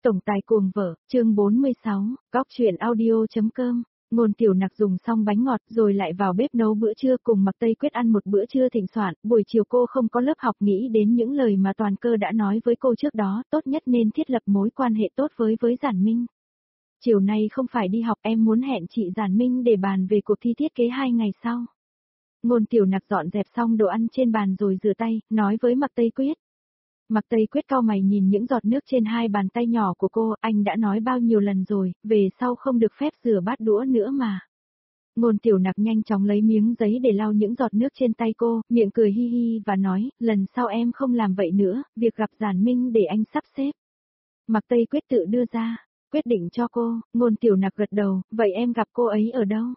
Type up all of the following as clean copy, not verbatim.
Tổng tài cuồng vợ, chương 46, góc truyện audio.com. Ngôn Tiểu Nặc dùng xong bánh ngọt rồi lại vào bếp nấu bữa trưa cùng Mạc Tây Quyết ăn một bữa trưa thịnh soạn. Buổi chiều cô không có lớp học, nghĩ đến những lời mà Toàn Cơ đã nói với cô trước đó, tốt nhất nên thiết lập mối quan hệ tốt với Giản Minh. Chiều nay không phải đi học, em muốn hẹn chị Giản Minh để bàn về cuộc thi thiết kế 2 ngày sau. Ngôn Tiểu Nặc dọn dẹp xong đồ ăn trên bàn rồi rửa tay, nói với Mạc Tây Quyết. Mạc Tây Quyết cau mày nhìn những giọt nước trên hai bàn tay nhỏ của cô, anh đã nói bao nhiêu lần rồi, về sau không được phép rửa bát đũa nữa mà. Ngôn Tiểu Nặc nhanh chóng lấy miếng giấy để lau những giọt nước trên tay cô, miệng cười hi hi và nói, lần sau em không làm vậy nữa, việc gặp Giản Minh để anh sắp xếp. Mạc Tây Quyết tự đưa ra, quyết định cho cô. Ngôn Tiểu Nặc gật đầu, vậy em gặp cô ấy ở đâu?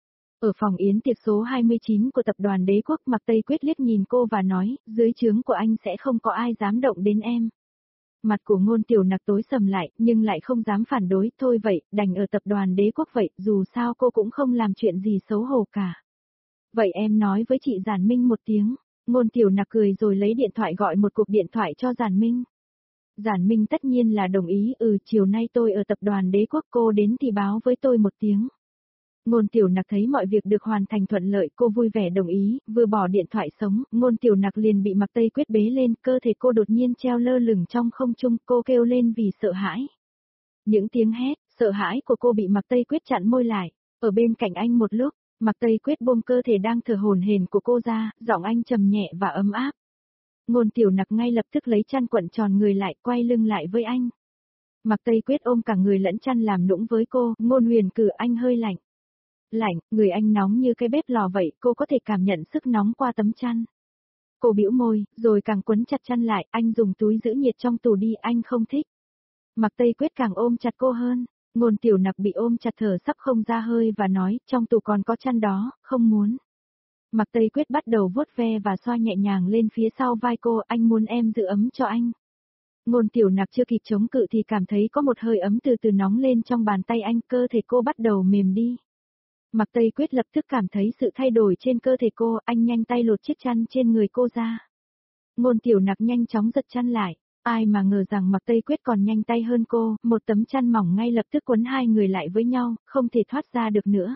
Ở phòng yến tiệc số 29 của tập đoàn Đế Quốc. Mạc Tây Quyết liếc nhìn cô và nói, dưới trướng của anh sẽ không có ai dám động đến em. Mặt của Ngôn Tiểu Nặc tối sầm lại, nhưng lại không dám phản đối, thôi vậy, đành ở tập đoàn Đế Quốc vậy, dù sao cô cũng không làm chuyện gì xấu hổ cả. Vậy em nói với chị Giản Minh một tiếng. Ngôn Tiểu Nặc cười rồi lấy điện thoại gọi một cuộc điện thoại cho Giản Minh. Giản Minh tất nhiên là đồng ý, chiều nay tôi ở tập đoàn Đế Quốc, cô đến thì báo với tôi một tiếng. Ngôn Tiểu Nặc thấy mọi việc được hoàn thành thuận lợi, cô vui vẻ đồng ý, vừa bỏ điện thoại sống, Ngôn Tiểu Nặc liền bị Mạc Tây Quyết bế lên, cơ thể cô đột nhiên treo lơ lửng trong không trung, cô kêu lên vì sợ hãi. Những tiếng hét, sợ hãi của cô bị Mạc Tây Quyết chặn môi lại, ở bên cạnh anh một lúc, Mạc Tây Quyết buông cơ thể đang thở hổn hển của cô ra, giọng anh trầm nhẹ và ấm áp. Ngôn Tiểu Nặc ngay lập tức lấy chăn quặn tròn người lại, quay lưng lại với anh. Mạc Tây Quyết ôm cả người lẫn chăn làm nũng với cô, Ngôn Huyền cử anh hơi lạnh. Lạnh, người anh nóng như cái bếp lò vậy, cô có thể cảm nhận sức nóng qua tấm chăn. Cô bĩu môi, rồi càng quấn chặt chăn lại, anh dùng túi giữ nhiệt trong tủ đi, anh không thích. Mạc Tây Quyết càng ôm chặt cô hơn, Ngôn Tiểu Nặc bị ôm chặt thở sắp không ra hơi và nói, trong tủ còn có chăn đó, không muốn. Mạc Tây Quyết bắt đầu vuốt ve và xoa nhẹ nhàng lên phía sau vai cô, anh muốn em giữ ấm cho anh. Ngôn Tiểu Nặc chưa kịp chống cự thì cảm thấy có một hơi ấm từ từ nóng lên trong bàn tay anh, cơ thể cô bắt đầu mềm đi. Mạc Tây Quyết lập tức cảm thấy sự thay đổi trên cơ thể cô, anh nhanh tay lột chiếc chăn trên người cô ra. Ngôn Tiểu Nặc nhanh chóng giật chăn lại, ai mà ngờ rằng Mạc Tây Quyết còn nhanh tay hơn cô, một tấm chăn mỏng ngay lập tức quấn hai người lại với nhau, không thể thoát ra được nữa.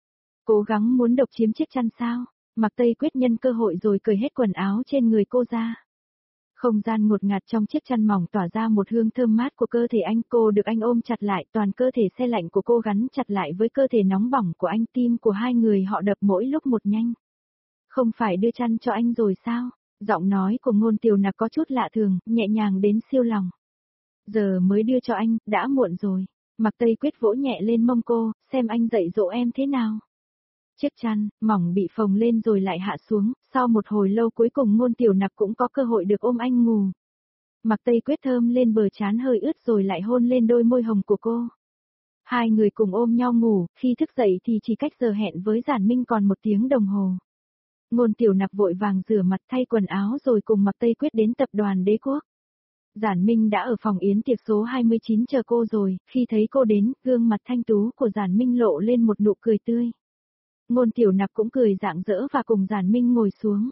Cố gắng muốn độc chiếm chiếc chăn sao? Mạc Tây Quyết nhân cơ hội rồi cởi hết quần áo trên người cô ra. Không gian ngột ngạt trong chiếc chăn mỏng tỏa ra một hương thơm mát của cơ thể anh, cô được anh ôm chặt lại, toàn cơ thể se lạnh của cô gắn chặt lại với cơ thể nóng bỏng của anh, tim của hai người họ đập mỗi lúc một nhanh. Không phải đưa chăn cho anh rồi sao? Giọng nói của Ngôn Tiểu Nặc có chút lạ thường, nhẹ nhàng đến siêu lòng. Giờ mới đưa cho anh, đã muộn rồi. Mạc Tây Quyết vỗ nhẹ lên mông cô, xem anh dạy dỗ em thế nào. Chiếc chăn mỏng bị phồng lên rồi lại hạ xuống, sau một hồi lâu cuối cùng Ngôn Tiểu Nặc cũng có cơ hội được ôm anh ngủ. Mạc Tây Quyết thơm lên bờ trán hơi ướt rồi lại hôn lên đôi môi hồng của cô. Hai người cùng ôm nhau ngủ, khi thức dậy thì chỉ cách giờ hẹn với Giản Minh còn 1 tiếng đồng hồ. Ngôn Tiểu Nặc vội vàng rửa mặt thay quần áo rồi cùng Mạc Tây Quyết đến tập đoàn Đế Quốc. Giản Minh đã ở phòng yến tiệc số 29 chờ cô rồi, khi thấy cô đến, gương mặt thanh tú của Giản Minh lộ lên một nụ cười tươi. Ngôn Tiểu Nặc cũng cười rạng rỡ và cùng Giản Minh ngồi xuống.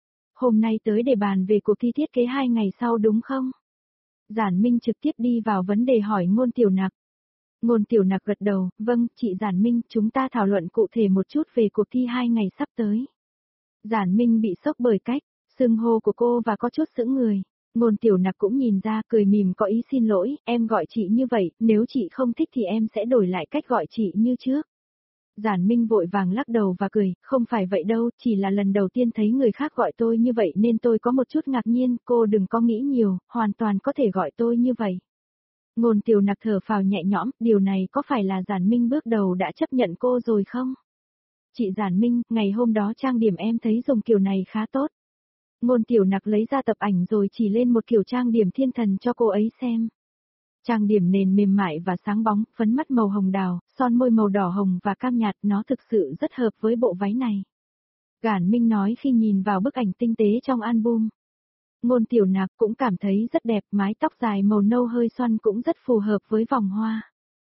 Hôm nay tới để bàn về cuộc thi thiết kế 2 ngày sau đúng không? Giản Minh trực tiếp đi vào vấn đề hỏi Ngôn Tiểu Nặc. Ngôn Tiểu Nặc gật đầu, vâng, chị Giản Minh, chúng ta thảo luận cụ thể một chút về cuộc thi 2 ngày sắp tới. Giản Minh bị sốc bởi cách xưng hô của cô và có chút sững người. Ngôn Tiểu Nặc cũng nhìn ra, cười mỉm có ý xin lỗi, em gọi chị như vậy, nếu chị không thích thì em sẽ đổi lại cách gọi chị như trước. Giản Minh vội vàng lắc đầu và cười, không phải vậy đâu, chỉ là lần đầu tiên thấy người khác gọi tôi như vậy nên tôi có một chút ngạc nhiên, cô đừng có nghĩ nhiều, hoàn toàn có thể gọi tôi như vậy. Ngôn Tiểu Nặc thở phào nhẹ nhõm, điều này có phải là Giản Minh bước đầu đã chấp nhận cô rồi không? Chị Giản Minh, ngày hôm đó trang điểm em thấy dùng kiểu này khá tốt. Ngôn Tiểu Nặc lấy ra tập ảnh rồi chỉ lên một kiểu trang điểm thiên thần cho cô ấy xem. Trang điểm nền mềm mại và sáng bóng, phấn mắt màu hồng đào, son môi màu đỏ hồng và cam nhạt, nó thực sự rất hợp với bộ váy này. Giản Minh nói khi nhìn vào bức ảnh tinh tế trong album. Ngôn Tiểu Nặc cũng cảm thấy rất đẹp, mái tóc dài màu nâu hơi xoăn cũng rất phù hợp với vòng hoa.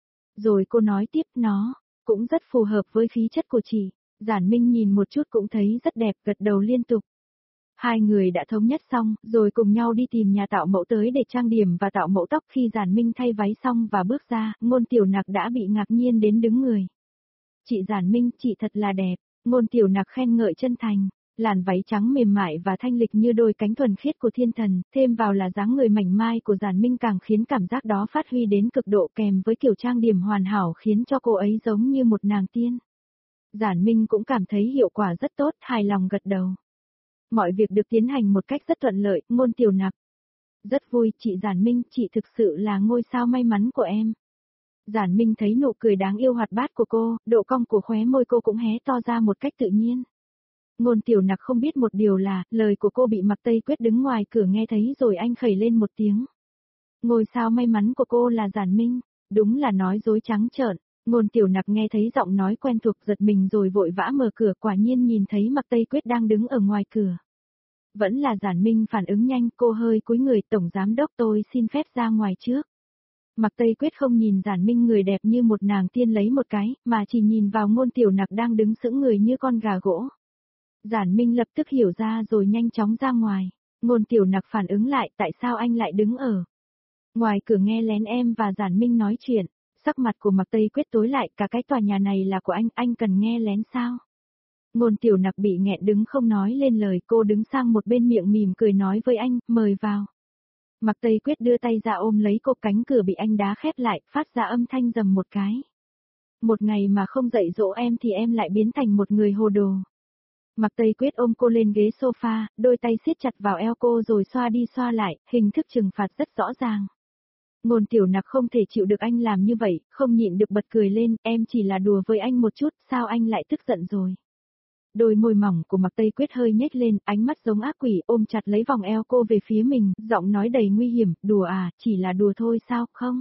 Rồi cô nói tiếp, nó cũng rất phù hợp với khí chất của chị. Giản Minh nhìn một chút cũng thấy rất đẹp, gật đầu liên tục. Hai người đã thống nhất xong, rồi cùng nhau đi tìm nhà tạo mẫu tới để trang điểm và tạo mẫu tóc. Khi Giản Minh thay váy xong và bước ra, Ngôn Tiểu Nặc đã bị ngạc nhiên đến đứng người. Chị Giản Minh, chị thật là đẹp. Ngôn Tiểu Nặc khen ngợi chân thành. Làn váy trắng mềm mại và thanh lịch như đôi cánh thuần khiết của thiên thần, thêm vào là dáng người mảnh mai của Giản Minh càng khiến cảm giác đó phát huy đến cực độ, kèm với kiểu trang điểm hoàn hảo khiến cho cô ấy giống như một nàng tiên. Giản Minh cũng cảm thấy hiệu quả rất tốt, hài lòng gật đầu. Mọi việc được tiến hành một cách rất thuận lợi. Ngôn Tiểu Nặc. Rất vui, chị Giản Minh, chị thực sự là ngôi sao may mắn của em. Giản Minh thấy nụ cười đáng yêu hoạt bát của cô, độ cong của khóe môi cô cũng hé to ra một cách tự nhiên. Ngôn Tiểu Nặc không biết một điều là, lời của cô bị Mạc Tây Quyết đứng ngoài cửa nghe thấy rồi anh khẩy lên một tiếng. Ngôi sao may mắn của cô là Giản Minh, đúng là nói dối trắng trợn. Ngôn Tiểu Nặc nghe thấy giọng nói quen thuộc giật mình rồi vội vã mở cửa, quả nhiên nhìn thấy Mạc Tây Quyết đang đứng ở ngoài cửa. Vẫn là Giản Minh phản ứng nhanh, cô hơi cúi người, tổng giám đốc tôi xin phép ra ngoài trước. Mạc Tây Quyết không nhìn Giản Minh người đẹp như một nàng tiên lấy một cái, mà chỉ nhìn vào Ngôn Tiểu Nặc đang đứng sững người như con gà gỗ. Giản Minh lập tức hiểu ra rồi nhanh chóng ra ngoài. Ngôn Tiểu Nặc phản ứng lại, tại sao anh lại đứng ở ngoài cửa nghe lén em và Giản Minh nói chuyện. Sắc mặt của Mạc Tây Quyết tối lại, cả cái tòa nhà này là của anh cần nghe lén sao? Ngôn Tiểu Nặc bị nghẹn đứng không nói lên lời, cô đứng sang một bên miệng mỉm cười nói với anh, mời vào. Mạc Tây Quyết đưa tay ra ôm lấy cô, cánh cửa bị anh đá khép lại, phát ra âm thanh rầm một cái. Một ngày mà không dạy dỗ em thì em lại biến thành một người hồ đồ. Mạc Tây Quyết ôm cô lên ghế sofa, đôi tay siết chặt vào eo cô rồi xoa đi xoa lại, hình thức trừng phạt rất rõ ràng. Ngôn Tiểu Nặc không thể chịu được anh làm như vậy, không nhịn được bật cười lên, em chỉ là đùa với anh một chút, sao anh lại tức giận rồi? Đôi môi mỏng của Mạc Tây Quyết hơi nhếch lên, ánh mắt giống ác quỷ ôm chặt lấy vòng eo cô về phía mình, giọng nói đầy nguy hiểm, đùa à, chỉ là đùa thôi sao, không?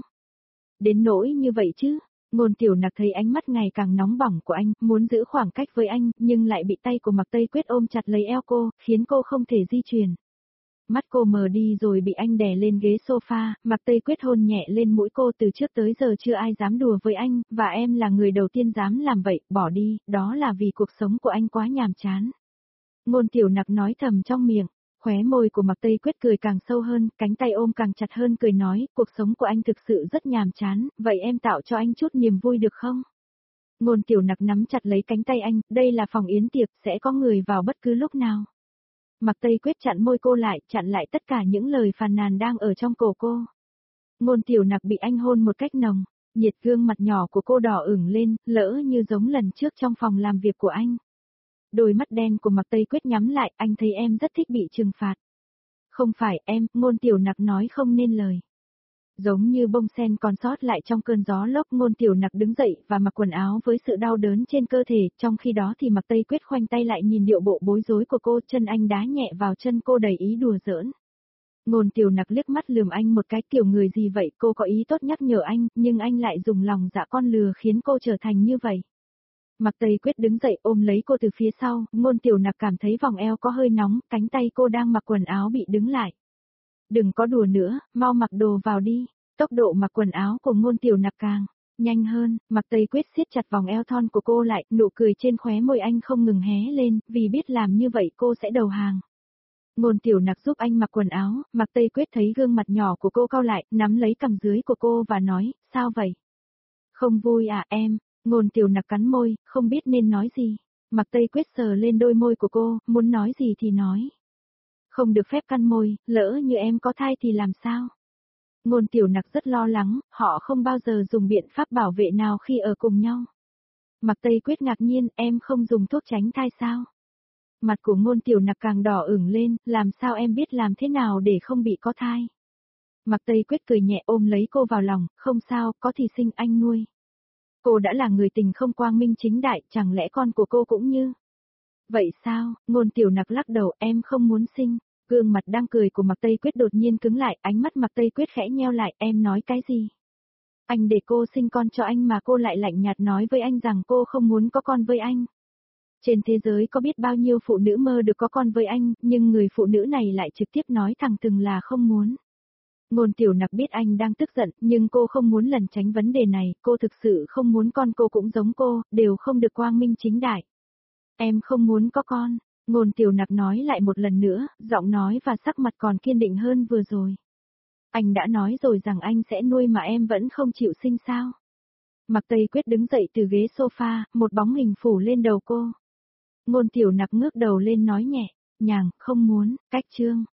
Đến nỗi như vậy chứ? Ngôn Tiểu Nặc thấy ánh mắt ngày càng nóng bỏng của anh, muốn giữ khoảng cách với anh, nhưng lại bị tay của Mạc Tây Quyết ôm chặt lấy eo cô, khiến cô không thể di chuyển. Mắt cô mờ đi rồi bị anh đè lên ghế sofa, Mạc Tây Quyết hôn nhẹ lên mũi cô, từ trước tới giờ chưa ai dám đùa với anh, và em là người đầu tiên dám làm vậy, bỏ đi, đó là vì cuộc sống của anh quá nhàm chán. Ngôn Tiểu Nặc nói thầm trong miệng, khóe môi của Mạc Tây Quyết cười càng sâu hơn, cánh tay ôm càng chặt hơn cười nói, cuộc sống của anh thực sự rất nhàm chán, vậy em tạo cho anh chút niềm vui được không? Ngôn Tiểu Nặc nắm chặt lấy cánh tay anh, đây là phòng yến tiệc, sẽ có người vào bất cứ lúc nào. Mạc Tây Quyết chặn môi cô lại, chặn lại tất cả những lời phàn nàn đang ở trong cổ cô. Ngôn Tiểu Nặc bị anh hôn một cách nồng, nhiệt gương mặt nhỏ của cô đỏ ửng lên, lỡ như giống lần trước trong phòng làm việc của anh. Đôi mắt đen của Mạc Tây Quyết nhắm lại, anh thấy em rất thích bị trừng phạt. Không phải em, Ngôn Tiểu Nặc nói không nên lời. Giống như bông sen còn sót lại trong cơn gió lốc, Ngôn Tiểu Nặc đứng dậy và mặc quần áo với sự đau đớn trên cơ thể, trong khi đó thì Mạc Tây Quyết khoanh tay lại nhìn điệu bộ bối rối của cô, chân anh đá nhẹ vào chân cô đầy ý đùa giỡn. Ngôn Tiểu Nặc liếc mắt lườm anh một cái, kiểu người gì vậy, cô có ý tốt nhắc nhở anh, nhưng anh lại dùng lòng dạ con lừa khiến cô trở thành như vậy. Mạc Tây Quyết đứng dậy ôm lấy cô từ phía sau, Ngôn Tiểu Nặc cảm thấy vòng eo có hơi nóng, cánh tay cô đang mặc quần áo bị đứng lại. Đừng có đùa nữa, mau mặc đồ vào đi. Tốc độ mặc quần áo của Ngôn Tiểu Nặc càng nhanh hơn, Mạc Tây Quyết siết chặt vòng eo thon của cô lại, nụ cười trên khóe môi anh không ngừng hé lên, vì biết làm như vậy cô sẽ đầu hàng. Ngôn Tiểu Nặc giúp anh mặc quần áo, Mạc Tây Quyết thấy gương mặt nhỏ của cô cau lại, nắm lấy cằm dưới của cô và nói, sao vậy? Không vui à em? Ngôn Tiểu Nặc cắn môi, không biết nên nói gì. Mạc Tây Quyết sờ lên đôi môi của cô, muốn nói gì thì nói. Không được phép cắn môi, lỡ như em có thai thì làm sao? Ngôn Tiểu Nặc rất lo lắng, họ không bao giờ dùng biện pháp bảo vệ nào khi ở cùng nhau. Mạc Tây Quyết ngạc nhiên, em không dùng thuốc tránh thai sao? Mặt của Ngôn Tiểu Nặc càng đỏ ửng lên, làm sao em biết làm thế nào để không bị có thai? Mạc Tây Quyết cười nhẹ ôm lấy cô vào lòng, không sao, có thì sinh anh nuôi. Cô đã là người tình không quang minh chính đại, chẳng lẽ con của cô cũng như? Vậy sao? Ngôn Tiểu Nặc lắc đầu, em không muốn sinh. Gương mặt đang cười của Mạc Tây Quyết đột nhiên cứng lại, ánh mắt Mạc Tây Quyết khẽ nheo lại, em nói cái gì? Anh để cô sinh con cho anh mà cô lại lạnh nhạt nói với anh rằng cô không muốn có con với anh. Trên thế giới có biết bao nhiêu phụ nữ mơ được có con với anh, nhưng người phụ nữ này lại trực tiếp nói thẳng thừng là không muốn. Ngôn Tiểu Nặc biết anh đang tức giận, nhưng cô không muốn lẩn tránh vấn đề này, cô thực sự không muốn con cô cũng giống cô, đều không được quang minh chính đại. Em không muốn có con. Ngôn Tiểu Nặc nói lại một lần nữa, giọng nói và sắc mặt còn kiên định hơn vừa rồi. Anh đã nói rồi rằng anh sẽ nuôi mà em vẫn không chịu sinh sao. Mạc Tây Quyết đứng dậy từ ghế sofa, một bóng hình phủ lên đầu cô. Ngôn Tiểu Nặc ngước đầu lên nói nhẹ, nhàng, không muốn, cách Trương.